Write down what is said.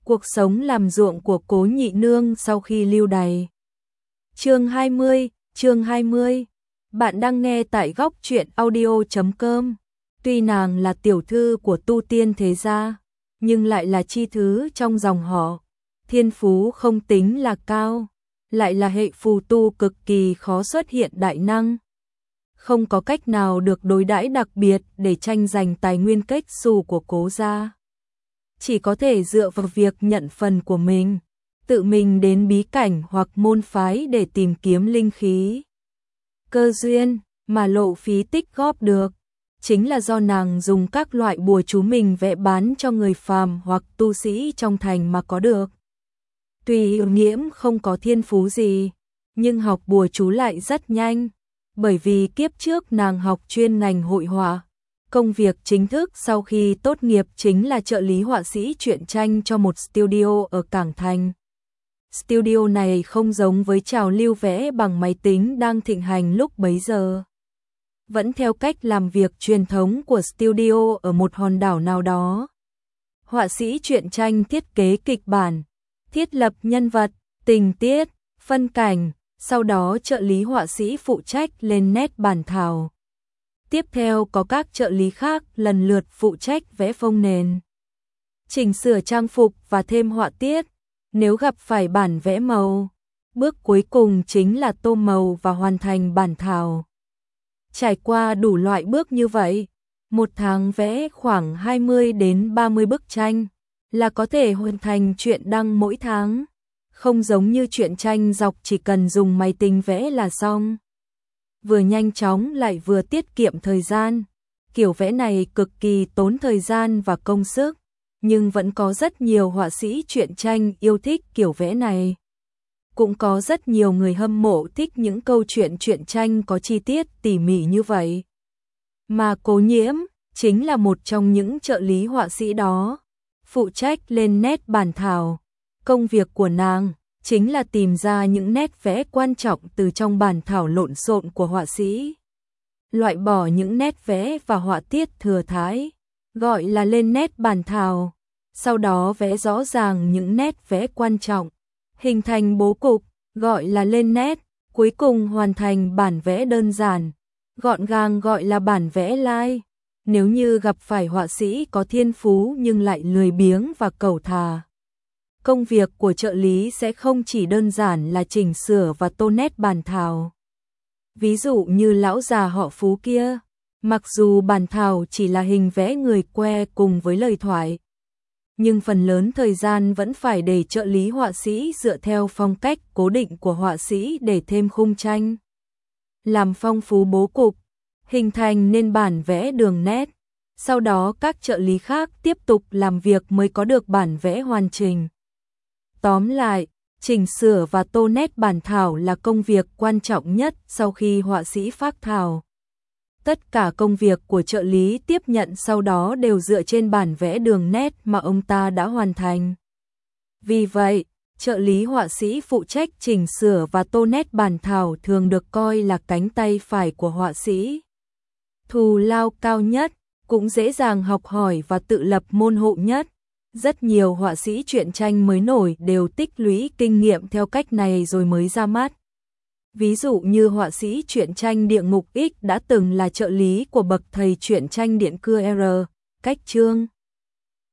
Cuộc sống làm ruộng của Cố Nhị Nương sau khi lưu đày. Chương 20. Bạn đang nghe tại góc truyện audio.com. Tuy nàng là tiểu thư của tu tiên thế gia, nhưng lại là chi thứ trong dòng họ. Thiên phú không tính là cao, lại là hệ phù tu cực kỳ khó xuất hiện đại năng. Không có cách nào được đối đãi đặc biệt để tranh giành tài nguyên kết xù của Cố gia. Chỉ có thể dựa vào việc nhận phần của mình, tự mình đến bí cảnh hoặc môn phái để tìm kiếm linh khí. Cơ duyên mà lộ phí tích góp được, chính là do nàng dùng các loại bùa chú mình vẽ bán cho người phàm hoặc tu sĩ trong thành mà có được. Tuy Hiểu Nghiễm không có thiên phú gì, nhưng học bùa chú lại rất nhanh, bởi vì kiếp trước nàng học chuyên ngành hội họa. Công việc chính thức sau khi tốt nghiệp chính là trợ lý họa sĩ truyện tranh cho một studio ở Cảng Thành. Studio này không giống với trào lưu vẽ bằng máy tính đang thịnh hành lúc bấy giờ. Vẫn theo cách làm việc truyền thống của studio ở một hòn đảo nào đó. Họa sĩ truyện tranh thiết kế kịch bản, thiết lập nhân vật, tình tiết, phân cảnh, sau đó trợ lý họa sĩ phụ trách lên nét bản thảo. Tiếp theo có các trợ lý khác lần lượt phụ trách vẽ phông nền, chỉnh sửa trang phục và thêm họa tiết. Nếu gặp phải bản vẽ màu, bước cuối cùng chính là tô màu và hoàn thành bản thảo. Trải qua đủ loại bước như vậy, một tháng vẽ khoảng 20 đến 30 bức tranh là có thể hoàn thành truyện đăng mỗi tháng. Không giống như truyện tranh dọc chỉ cần dùng máy tính vẽ là xong. Vừa nhanh chóng lại vừa tiết kiệm thời gian. Kiểu vẽ này cực kỳ tốn thời gian và công sức, nhưng vẫn có rất nhiều họa sĩ truyện tranh yêu thích kiểu vẽ này. Cũng có rất nhiều người hâm mộ thích những câu chuyện truyện tranh có chi tiết tỉ mỉ như vậy. Mà Cố Nhiễm chính là một trong những trợ lý họa sĩ đó, phụ trách lên nét bản thảo. Công việc của nàng chính là tìm ra những nét vẽ quan trọng từ trong bản thảo lộn xộn của họa sĩ. Loại bỏ những nét vẽ và họa tiết thừa thãi, gọi là lên nét bản thảo. Sau đó vẽ rõ ràng những nét vẽ quan trọng, hình thành bố cục, gọi là lên nét. Cuối cùng hoàn thành bản vẽ đơn giản, gọn gàng gọi là bản vẽ lai. Nếu như gặp phải họa sĩ có thiên phú nhưng lại lười biếng và cẩu thà, công việc của trợ lý sẽ không chỉ đơn giản là chỉnh sửa và tô nét bản thảo. Ví dụ như lão già họ Phú kia, mặc dù bản thảo chỉ là hình vẽ người que cùng với lời thoại, nhưng phần lớn thời gian vẫn phải để trợ lý họa sĩ dựa theo phong cách cố định của họa sĩ để thêm khung tranh, làm phong phú bố cục, hình thành nên bản vẽ đường nét. Sau đó các trợ lý khác tiếp tục làm việc mới có được bản vẽ hoàn chỉnh. Tóm lại, chỉnh sửa và tô nét bản thảo là công việc quan trọng nhất sau khi họa sĩ phác thảo. Tất cả công việc của trợ lý tiếp nhận sau đó đều dựa trên bản vẽ đường nét mà ông ta đã hoàn thành. Vì vậy, trợ lý họa sĩ phụ trách chỉnh sửa và tô nét bản thảo thường được coi là cánh tay phải của họa sĩ. Thù lao cao nhất, cũng dễ dàng học hỏi và tự lập môn hộ nhất. Rất nhiều họa sĩ truyện tranh mới nổi đều tích lũy kinh nghiệm theo cách này rồi mới ra mắt. Ví dụ như họa sĩ truyện tranh Địa Ngục X đã từng là trợ lý của bậc thầy truyện tranh Điện Cưa R. Cách Trương.